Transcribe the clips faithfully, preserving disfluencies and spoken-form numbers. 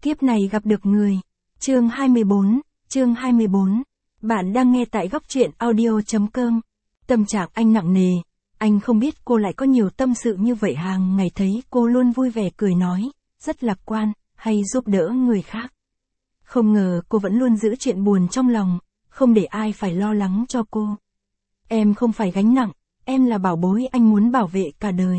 Kiếp này gặp được người. Chương hai mươi bốn, chương hai mươi bốn. Bạn đang nghe tại góc truyện audio chấm com. Tâm trạng anh nặng nề, anh không biết cô lại có nhiều tâm sự như vậy, hàng ngày thấy cô luôn vui vẻ cười nói, rất lạc quan, hay giúp đỡ người khác. Không ngờ cô vẫn luôn giữ chuyện buồn trong lòng, không để ai phải lo lắng cho cô. Em không phải gánh nặng, em là bảo bối anh muốn bảo vệ cả đời.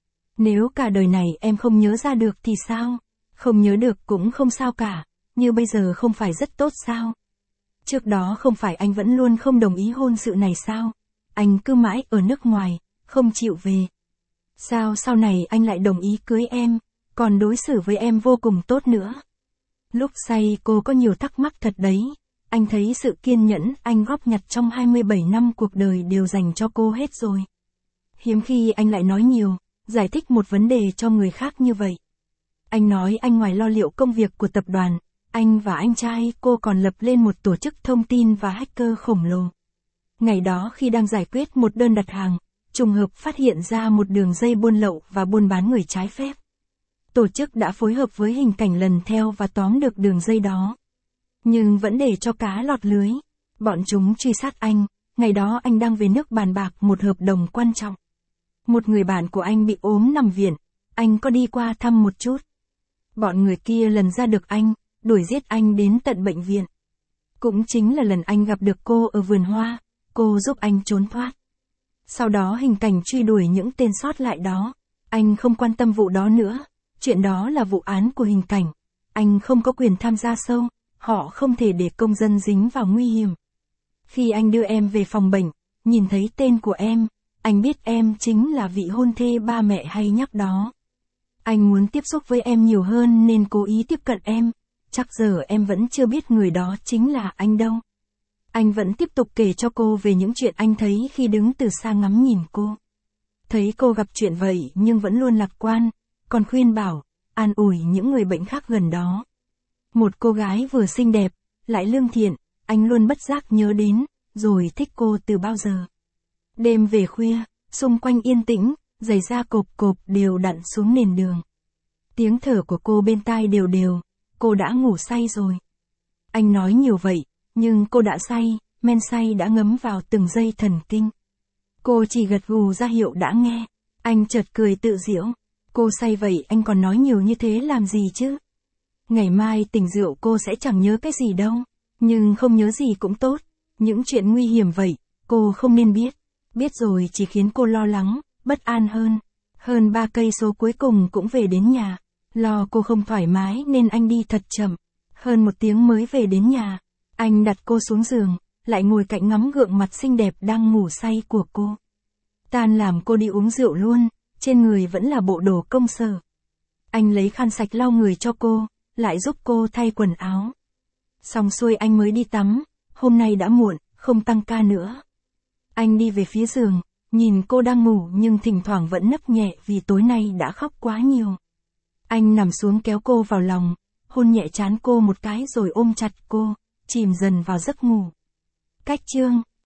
Nếu cả đời này em không nhớ ra được thì sao? Không nhớ được cũng không sao cả, như bây giờ không phải rất tốt sao? Trước đó không phải anh vẫn luôn không đồng ý hôn sự này sao? Anh cứ mãi ở nước ngoài, không chịu về. Sao sau này anh lại đồng ý cưới em, còn đối xử với em vô cùng tốt nữa? Lúc say cô có nhiều thắc mắc thật đấy. Anh thấy sự kiên nhẫn anh góp nhặt trong hai mươi bảy năm cuộc đời đều dành cho cô hết rồi. Hiếm khi anh lại nói nhiều, giải thích một vấn đề cho người khác như vậy. Anh nói anh ngoài lo liệu công việc của tập đoàn, anh và anh trai cô còn lập lên một tổ chức thông tin và hacker khổng lồ. Ngày đó khi đang giải quyết một đơn đặt hàng, trùng hợp phát hiện ra một đường dây buôn lậu và buôn bán người trái phép. Tổ chức đã phối hợp với hình cảnh lần theo và tóm được đường dây đó. Nhưng vẫn để cho cá lọt lưới. Bọn chúng truy sát anh, ngày đó anh đang về nước bàn bạc một hợp đồng quan trọng. Một người bạn của anh bị ốm nằm viện, anh có đi qua thăm một chút. Bọn người kia lần ra được anh, đuổi giết anh đến tận bệnh viện. Cũng chính là lần anh gặp được cô ở vườn hoa, cô giúp anh trốn thoát. Sau đó hình cảnh truy đuổi những tên sót lại đó, anh không quan tâm vụ đó nữa, chuyện đó là vụ án của hình cảnh, anh không có quyền tham gia sâu, họ không thể để công dân dính vào nguy hiểm. Khi anh đưa em về phòng bệnh, nhìn thấy tên của em, anh biết em chính là vị hôn thê ba mẹ hay nhắc đó. Anh muốn tiếp xúc với em nhiều hơn nên cố ý tiếp cận em, chắc giờ em vẫn chưa biết người đó chính là anh đâu. Anh vẫn tiếp tục kể cho cô về những chuyện anh thấy khi đứng từ xa ngắm nhìn cô. Thấy cô gặp chuyện vậy nhưng vẫn luôn lạc quan, còn khuyên bảo, an ủi những người bệnh khác gần đó. Một cô gái vừa xinh đẹp, lại lương thiện, anh luôn bất giác nhớ đến, rồi thích cô từ bao giờ. Đêm về khuya, xung quanh yên tĩnh, giày da cộp cộp đều đặn xuống nền đường. Tiếng thở của cô bên tai đều đều, cô đã ngủ say rồi. Anh nói nhiều vậy, nhưng cô đã say, men say đã ngấm vào từng dây thần kinh. Cô chỉ gật gù ra hiệu đã nghe, anh chợt cười tự giễu. Cô say vậy anh còn nói nhiều như thế làm gì chứ? Ngày mai tỉnh rượu cô sẽ chẳng nhớ cái gì đâu, nhưng không nhớ gì cũng tốt. Những chuyện nguy hiểm vậy, cô không nên biết. Biết rồi chỉ khiến cô lo lắng, bất an hơn. Hơn ba cây số cuối cùng cũng về đến nhà. Lo cô không thoải mái nên anh đi thật chậm. Hơn một tiếng mới về đến nhà. Anh đặt cô xuống giường, lại ngồi cạnh ngắm gương mặt xinh đẹp đang ngủ say của cô. Tan làm cô đi uống rượu luôn, trên người vẫn là bộ đồ công sở. Anh lấy khăn sạch lau người cho cô, lại giúp cô thay quần áo. Xong xuôi anh mới đi tắm, hôm nay đã muộn, không tăng ca nữa. Anh đi về phía giường, nhìn cô đang ngủ nhưng thỉnh thoảng vẫn nấc nhẹ vì tối nay đã khóc quá nhiều. Anh nằm xuống kéo cô vào lòng, hôn nhẹ trán cô một cái rồi ôm chặt cô, chìm dần vào giấc ngủ. Cách chương